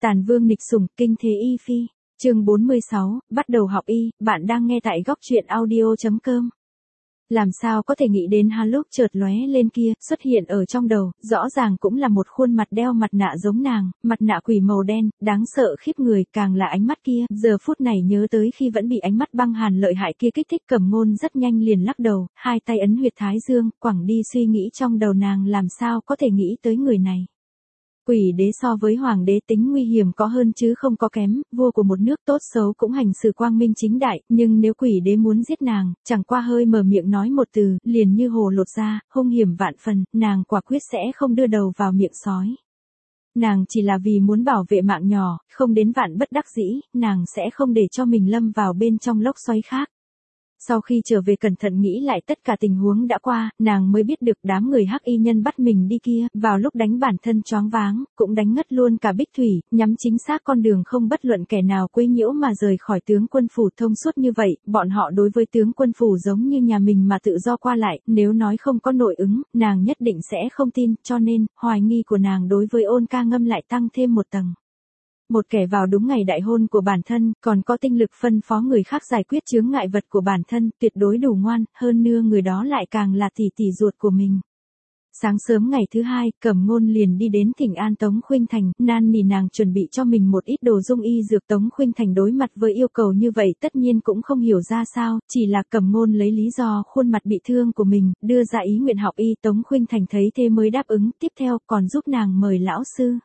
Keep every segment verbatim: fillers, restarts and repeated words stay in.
Tàn Vương nghịch sủng, kinh thế y phi. Chương bốn mươi sáu, bắt đầu học y, bạn đang nghe tại góc truyện audio chấm com. Làm sao có thể nghĩ đến hắn lúc chợt lóe lên kia, xuất hiện ở trong đầu, rõ ràng cũng là một khuôn mặt đeo mặt nạ giống nàng, mặt nạ quỷ màu đen, đáng sợ khiếp người, càng là ánh mắt kia, giờ phút này nhớ tới khi vẫn bị ánh mắt băng hàn lợi hại kia kích thích, Cẩm Ngôn rất nhanh liền lắc đầu, hai tay ấn huyệt thái dương, quẳng đi suy nghĩ trong đầu nàng làm sao có thể nghĩ tới người này. Quỷ đế so với hoàng đế tính nguy hiểm có hơn chứ không có kém, vua của một nước tốt xấu cũng hành xử quang minh chính đại, nhưng nếu quỷ đế muốn giết nàng, chẳng qua hơi mở miệng nói một từ, liền như hồ lột ra, hung hiểm vạn phần, nàng quả quyết sẽ không đưa đầu vào miệng sói. Nàng chỉ là vì muốn bảo vệ mạng nhỏ, không đến vạn bất đắc dĩ, nàng sẽ không để cho mình lâm vào bên trong lốc xoáy khác. Sau khi trở về cẩn thận nghĩ lại tất cả tình huống đã qua, nàng mới biết được đám người hắc y nhân bắt mình đi kia, vào lúc đánh bản thân choáng váng, cũng đánh ngất luôn cả Bích Thủy, nhắm chính xác con đường không bất luận kẻ nào quấy nhiễu mà rời khỏi tướng quân phủ thông suốt như vậy, bọn họ đối với tướng quân phủ giống như nhà mình mà tự do qua lại, nếu nói không có nội ứng, nàng nhất định sẽ không tin, cho nên, hoài nghi của nàng đối với Ôn Ca Ngâm lại tăng thêm một tầng. Một kẻ vào đúng ngày đại hôn của bản thân, còn có tinh lực phân phó người khác giải quyết chướng ngại vật của bản thân, tuyệt đối đủ ngoan, hơn nữa người đó lại càng là tỷ tỷ ruột của mình. Sáng sớm ngày thứ hai, Cẩm Ngôn liền đi đến thỉnh an Tống Khuynh Thành, nan nỉ nàng chuẩn bị cho mình một ít đồ dung y dược. Tống Khuynh Thành đối mặt với yêu cầu như vậy tất nhiên cũng không hiểu ra sao, chỉ là Cẩm Ngôn lấy lý do khuôn mặt bị thương của mình, đưa ra ý nguyện học y. Tống Khuynh Thành thấy thế mới đáp ứng, tiếp theo còn giúp nàng mời lão sư.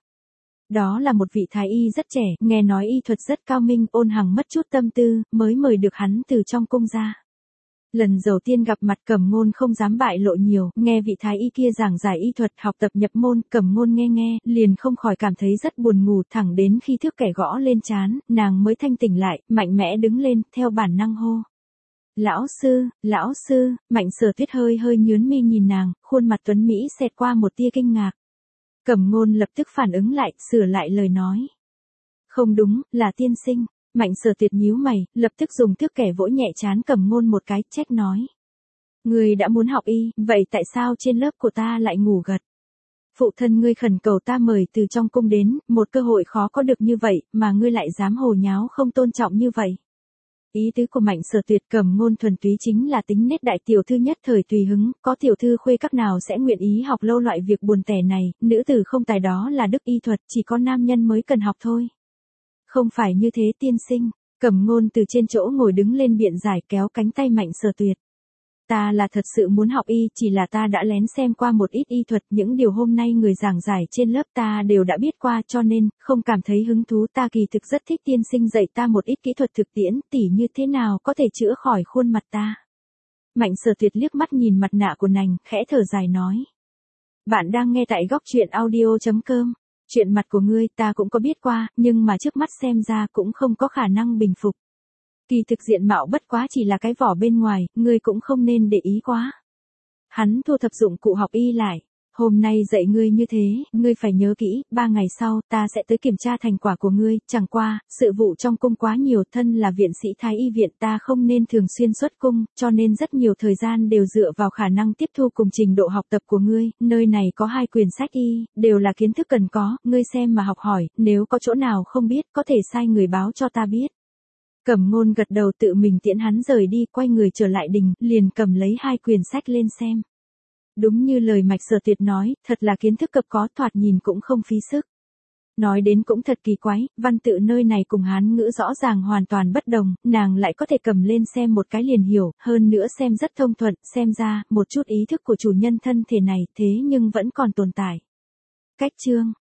Đó là một vị thái y rất trẻ, nghe nói y thuật rất cao minh, Ôn Hằng mất chút tâm tư, mới mời được hắn từ trong cung ra. Lần đầu tiên gặp mặt Cẩm Ngôn không dám bại lộ nhiều, nghe vị thái y kia giảng giải y thuật học tập nhập môn, Cẩm Ngôn nghe nghe, liền không khỏi cảm thấy rất buồn ngủ, thẳng đến khi thước kẻ gõ lên trán, nàng mới thanh tỉnh lại, mạnh mẽ đứng lên, theo bản năng hô. Lão sư, lão sư, Mạnh Sở Tuyết hơi hơi nhướng mi nhìn nàng, khuôn mặt tuấn Mỹ xẹt qua một tia kinh ngạc. Cẩm Ngôn lập tức phản ứng lại, sửa lại lời nói. Không đúng, là tiên sinh. Mạnh Sở Tuyệt nhíu mày, lập tức dùng thước kẻ vỗ nhẹ trán Cẩm Ngôn một cái, trách nói. Ngươi đã muốn học y, vậy tại sao trên lớp của ta lại ngủ gật? Phụ thân ngươi khẩn cầu ta mời từ trong cung đến, một cơ hội khó có được như vậy, mà ngươi lại dám hồ nháo không tôn trọng như vậy. Ý tứ của Mạnh Sở Tuyệt Cẩm Ngôn thuần túy chính là tính nết đại tiểu thư nhất thời tùy hứng, có tiểu thư khuê các nào sẽ nguyện ý học lâu loại việc buồn tẻ này, nữ tử không tài đó là đức y thuật, chỉ có nam nhân mới cần học thôi. Không phải như thế tiên sinh, Cẩm Ngôn từ trên chỗ ngồi đứng lên biện giải, kéo cánh tay Mạnh Sở Tuyệt. Ta là thật sự muốn học y, chỉ là ta đã lén xem qua một ít y thuật, những điều hôm nay người giảng giải trên lớp ta đều đã biết qua, cho nên, không cảm thấy hứng thú. Ta kỳ thực rất thích tiên sinh dạy ta một ít kỹ thuật thực tiễn, tỉ như thế nào có thể chữa khỏi khuôn mặt ta. Mạnh Sở Tuyệt liếc mắt nhìn mặt nạ của nàng, khẽ thở dài nói. Bạn đang nghe tại góc truyện audio chấm com. Chuyện mặt của ngươi ta cũng có biết qua, nhưng mà trước mắt xem ra cũng không có khả năng bình phục. Kỳ thực diện mạo bất quá chỉ là cái vỏ bên ngoài, ngươi cũng không nên để ý quá. Hắn thu thập dụng cụ học y lại. Hôm nay dạy ngươi như thế, ngươi phải nhớ kỹ, ba ngày sau, ta sẽ tới kiểm tra thành quả của ngươi, chẳng qua, sự vụ trong cung quá nhiều, thân là viện sĩ thái y viện ta không nên thường xuyên xuất cung, cho nên rất nhiều thời gian đều dựa vào khả năng tiếp thu cùng trình độ học tập của ngươi, nơi này có hai quyển sách y, đều là kiến thức cần có, ngươi xem mà học hỏi, nếu có chỗ nào không biết, có thể sai người báo cho ta biết. Cẩm Ngôn gật đầu tự mình tiễn hắn rời đi, quay người trở lại đình, liền cầm lấy hai quyển sách lên xem. Đúng như lời Mạch Sở Tuyệt nói, thật là kiến thức cập có, thoạt nhìn cũng không phí sức. Nói đến cũng thật kỳ quái, văn tự nơi này cùng Hán ngữ rõ ràng hoàn toàn bất đồng, nàng lại có thể cầm lên xem một cái liền hiểu, hơn nữa xem rất thông thuận, xem ra, một chút ý thức của chủ nhân thân thể này, thế nhưng vẫn còn tồn tại. Cách chương